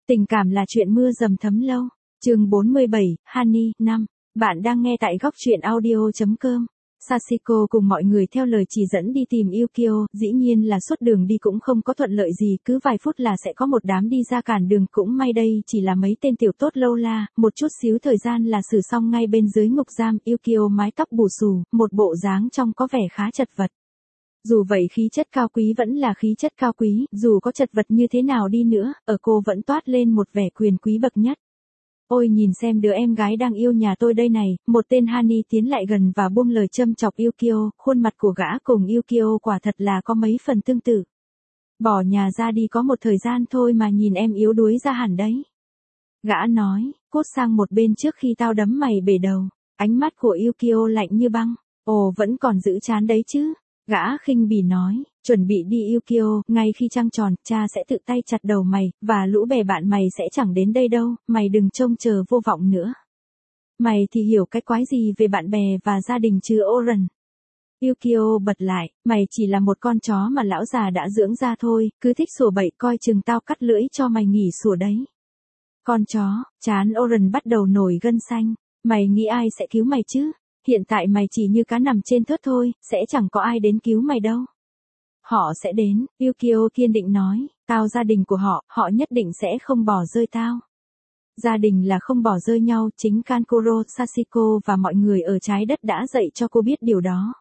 Tình cảm là chuyện mưa dầm thấm lâu. Chương 47, Honey, 5. Bạn đang nghe tại góc truyện audio.com. Sachiko cùng mọi người theo lời chỉ dẫn đi tìm Yukio, dĩ nhiên là suốt đường đi cũng không có thuận lợi gì, cứ vài phút là sẽ có một đám đi ra cản đường, cũng may đây chỉ là mấy tên tiểu tốt lâu la, một chút xíu thời gian là xử xong. Ngay bên dưới ngục giam, Yukio mái tóc bù xù, một bộ dáng trông có vẻ khá chật vật. Dù vậy khí chất cao quý vẫn là khí chất cao quý, dù có chật vật như thế nào đi nữa, ở cô vẫn toát lên một vẻ quyền quý bậc nhất. Ôi nhìn xem đứa em gái đang yêu nhà tôi đây này, một tên Honey tiến lại gần và buông lời châm chọc Yukio, khuôn mặt của gã cùng Yukio quả thật là có mấy phần tương tự. Bỏ nhà ra đi có một thời gian thôi mà nhìn em yếu đuối ra hẳn đấy. Gã nói, cút sang một bên trước khi tao đấm mày bể đầu. Ánh mắt của Yukio lạnh như băng. Ồ vẫn còn giữ chán đấy chứ. Gã khinh bỉ nói, chuẩn bị đi Yukio, ngay khi trăng tròn, cha sẽ tự tay chặt đầu mày, và lũ bè bạn mày sẽ chẳng đến đây đâu, mày đừng trông chờ vô vọng nữa. Mày thì hiểu cái quái gì về bạn bè và gia đình chứ Oren. Yukio bật lại, mày chỉ là một con chó mà lão già đã dưỡng ra thôi, cứ thích sủa bậy, coi chừng tao cắt lưỡi cho mày nghỉ sủa đấy. Con chó, trán Oren bắt đầu nổi gân xanh, mày nghĩ ai sẽ cứu mày chứ? Hiện tại mày chỉ như cá nằm trên thớt thôi, sẽ chẳng có ai đến cứu mày đâu. Họ sẽ đến, Yukio kiên định nói, tao gia đình của họ, họ nhất định sẽ không bỏ rơi tao. Gia đình là không bỏ rơi nhau, chính Kankuro, Sachiko và mọi người ở trái đất đã dạy cho cô biết điều đó.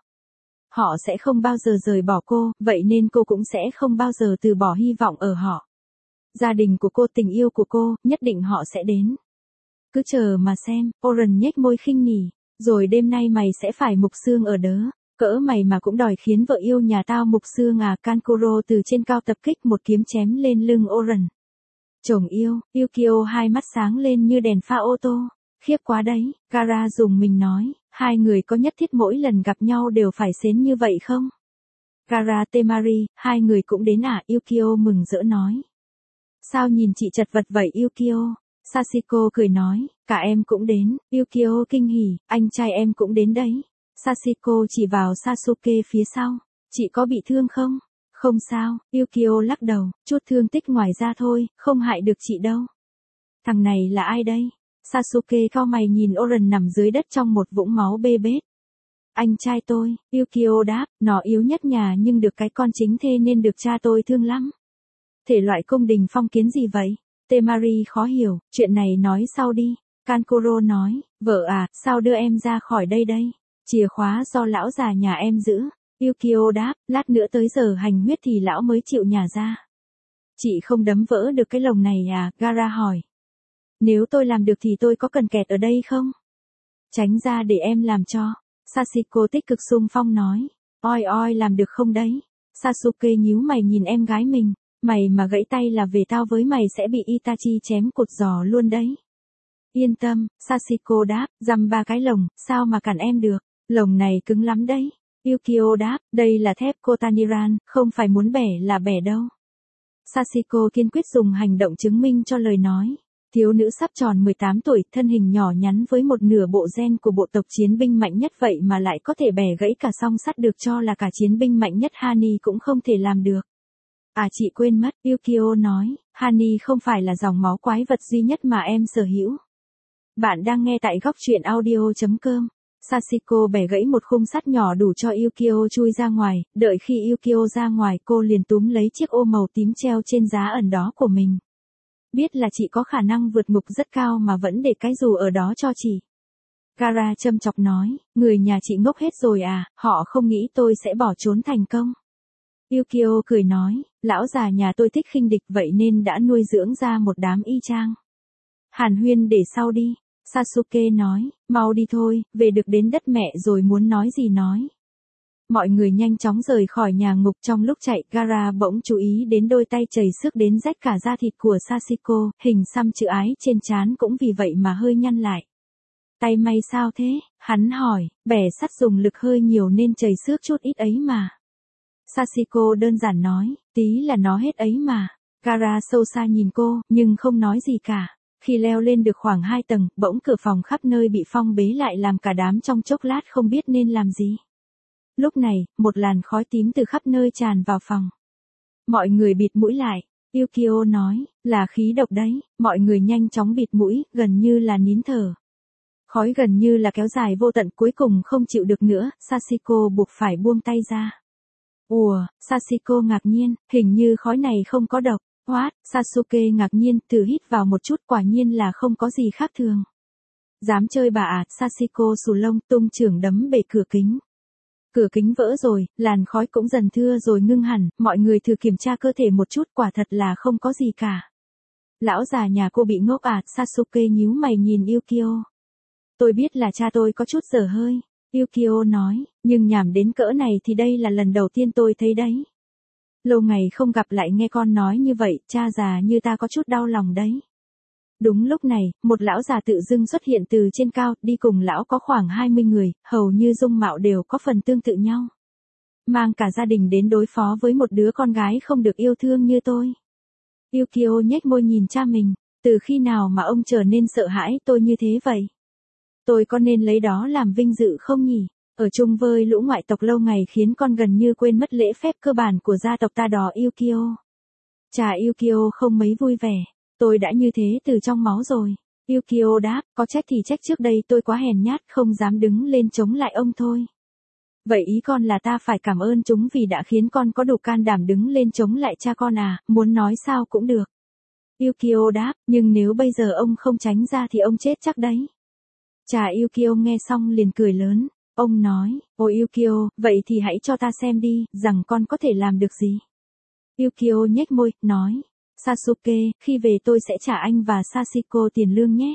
Họ sẽ không bao giờ rời bỏ cô, vậy nên cô cũng sẽ không bao giờ từ bỏ hy vọng ở họ. Gia đình của cô, tình yêu của cô, nhất định họ sẽ đến. Cứ chờ mà xem, Oren nhếch môi khinh nỉ. Rồi đêm nay mày sẽ phải mục xương ở đớ. Cỡ mày mà cũng đòi khiến vợ yêu nhà tao mục xương à? Kankuro từ trên cao tập kích một kiếm chém lên lưng Oren. Chồng yêu, Yukio hai mắt sáng lên như đèn pha ô tô. Khiếp quá đấy, Kara dùng mình nói, hai người có nhất thiết mỗi lần gặp nhau đều phải xến như vậy không? Kara Temari, hai người cũng đến à? Yukio mừng rỡ nói. Sao nhìn chị chật vật vậy Yukio? Sachiko cười nói, cả em cũng đến. Yukio kinh hỉ, anh trai em cũng đến đấy. Sachiko chỉ vào Sasuke phía sau. Chị có bị thương không? Không sao, Yukio lắc đầu, chút thương tích ngoài ra thôi, không hại được chị đâu. Thằng này là ai đây? Sasuke cau mày nhìn Oren nằm dưới đất trong một vũng máu bê bết. Anh trai tôi, Yukio đáp, nó yếu nhất nhà nhưng được cái con chính thê nên được cha tôi thương lắm. Thể loại cung đình phong kiến gì vậy? Temari khó hiểu, chuyện này nói sau đi. Kankuro nói, vợ à, sao đưa em ra khỏi đây đây? Chìa khóa do lão già nhà em giữ. Yukio đáp, lát nữa tới giờ hành huyết thì lão mới chịu nhả ra. Chị không đấm vỡ được cái lồng này à? Gara hỏi. Nếu tôi làm được thì tôi có cần kẹt ở đây không? Tránh ra để em làm cho. Sachiko tích cực xung phong nói. Oi oi làm được không đấy? Sasuke nhíu mày nhìn em gái mình. Mày mà gãy tay là về tao với mày sẽ bị Itachi chém cột giò luôn đấy. Yên tâm, Sachiko đáp, dăm ba cái lồng, sao mà cản em được, lồng này cứng lắm đấy. Yukio đáp, đây là thép Kotaniran, không phải muốn bẻ là bẻ đâu. Sachiko kiên quyết dùng hành động chứng minh cho lời nói. Thiếu nữ sắp tròn 18 tuổi, thân hình nhỏ nhắn với một nửa bộ gen của bộ tộc chiến binh mạnh nhất vậy mà lại có thể bẻ gãy cả song sắt, được cho là cả chiến binh mạnh nhất Honey cũng không thể làm được. À chị quên mất, Yukio nói, Honey không phải là dòng máu quái vật duy nhất mà em sở hữu. Bạn đang nghe tại góc truyện audio.com. Sachiko bẻ gãy một khung sắt nhỏ đủ cho Yukio chui ra ngoài, đợi khi Yukio ra ngoài cô liền túm lấy chiếc ô màu tím treo trên giá ẩn đó của mình. Biết là chị có khả năng vượt ngục rất cao mà vẫn để cái dù ở đó cho chị. Kara châm chọc nói, người nhà chị ngốc hết rồi à, họ không nghĩ tôi sẽ bỏ trốn thành công. Yukio cười nói, lão già nhà tôi thích khinh địch vậy nên đã nuôi dưỡng ra một đám y chang. Hàn huyên để sau đi. Sasuke nói, mau đi thôi, về được đến đất mẹ rồi muốn nói gì nói. Mọi người nhanh chóng rời khỏi nhà ngục. Trong lúc chạy, Gara bỗng chú ý đến đôi tay chảy xước đến rách cả da thịt của Sachiko, hình xăm chữ ái trên trán cũng vì vậy mà hơi nhăn lại. Tay may sao thế? Hắn hỏi, bẻ sắt dùng lực hơi nhiều nên chảy xước chút ít ấy mà. Sachiko đơn giản nói, tí là nó hết ấy mà. Gara sâu xa nhìn cô, nhưng không nói gì cả. Khi leo lên được khoảng 2 tầng, bỗng cửa phòng khắp nơi bị phong bế lại làm cả đám trong chốc lát không biết nên làm gì. Lúc này, một làn khói tím từ khắp nơi tràn vào phòng. Mọi người bịt mũi lại. Yukio nói, là khí độc đấy, mọi người nhanh chóng bịt mũi, gần như là nín thở. Khói gần như là kéo dài vô tận, cuối cùng không chịu được nữa, Sachiko buộc phải buông tay ra. Ủa, Sachiko ngạc nhiên, hình như khói này không có độc. What? Sasuke ngạc nhiên, thử hít vào một chút, quả nhiên là không có gì khác thường. Dám chơi bà à, Sachiko xù lông, tung chưởng đấm bể cửa kính. Cửa kính vỡ rồi, làn khói cũng dần thưa rồi ngưng hẳn, mọi người thử kiểm tra cơ thể một chút, quả thật là không có gì cả. Lão già nhà cô bị ngốc à, Sasuke nhíu mày nhìn Yukio. Tôi biết là cha tôi có chút dở hơi, Yukio nói, nhưng nhảm đến cỡ này thì đây là lần đầu tiên tôi thấy đấy. Lâu ngày không gặp lại nghe con nói như vậy, cha già như ta có chút đau lòng đấy. Đúng lúc này, một lão già tự dưng xuất hiện từ trên cao, đi cùng lão có khoảng 20 người, hầu như dung mạo đều có phần tương tự nhau. Mang cả gia đình đến đối phó với một đứa con gái không được yêu thương như tôi. Yukio nhếch môi nhìn cha mình, từ khi nào mà ông trở nên sợ hãi tôi như thế vậy? Tôi có nên lấy đó làm vinh dự không nhỉ? Ở chung với lũ ngoại tộc lâu ngày khiến con gần như quên mất lễ phép cơ bản của gia tộc ta đó Yukio. Cha Yukio không mấy vui vẻ. Tôi đã như thế từ trong máu rồi. Yukio đáp, có trách thì trách trước đây tôi quá hèn nhát không dám đứng lên chống lại ông thôi. Vậy ý con là ta phải cảm ơn chúng vì đã khiến con có đủ can đảm đứng lên chống lại cha con à, muốn nói sao cũng được. Yukio đáp, nhưng nếu bây giờ ông không tránh ra thì ông chết chắc đấy. Cha Yukio nghe xong liền cười lớn. Ông nói, ôi Yukio, vậy thì hãy cho ta xem đi, rằng con có thể làm được gì. Yukio nhếch môi, nói. Sasuke, khi về tôi sẽ trả anh và Sachiko tiền lương nhé.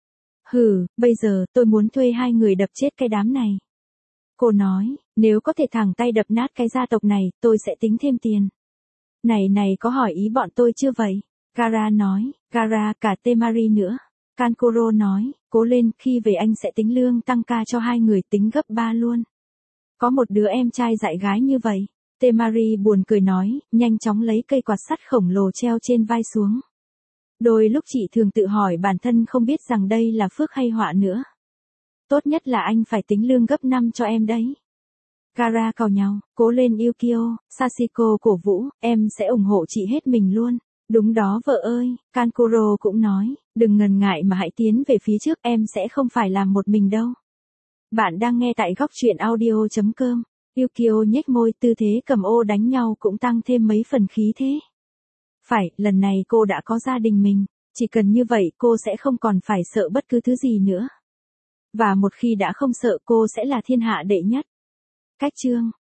Hừ, bây giờ tôi muốn thuê hai người đập chết cái đám này. Cô nói, nếu có thể thẳng tay đập nát cái gia tộc này, tôi sẽ tính thêm tiền. Này có hỏi ý bọn tôi chưa vậy? Gaara nói, Gaara cả Temari nữa. Kankuro nói, cố lên, khi về anh sẽ tính lương tăng ca cho hai người tính gấp 3 luôn. Có một đứa em trai dạy gái như vậy. Temari buồn cười nói, nhanh chóng lấy cây quạt sắt khổng lồ treo trên vai xuống. Đôi lúc chị thường tự hỏi bản thân không biết rằng đây là phước hay họa nữa. Tốt nhất là anh phải tính lương gấp 5 cho em đấy. Gaara càu nhau, cố lên Yukio, Sachiko cổ vũ, em sẽ ủng hộ chị hết mình luôn. Đúng đó vợ ơi, Kankuro cũng nói, đừng ngần ngại mà hãy tiến về phía trước, em sẽ không phải làm một mình đâu. Bạn đang nghe tại góc truyện audio.com. Yukio nhếch môi, tư thế cầm ô đánh nhau cũng tăng thêm mấy phần khí thế. Phải, lần này cô đã có gia đình mình, chỉ cần như vậy cô sẽ không còn phải sợ bất cứ thứ gì nữa. Và một khi đã không sợ cô sẽ là thiên hạ đệ nhất. Cách chương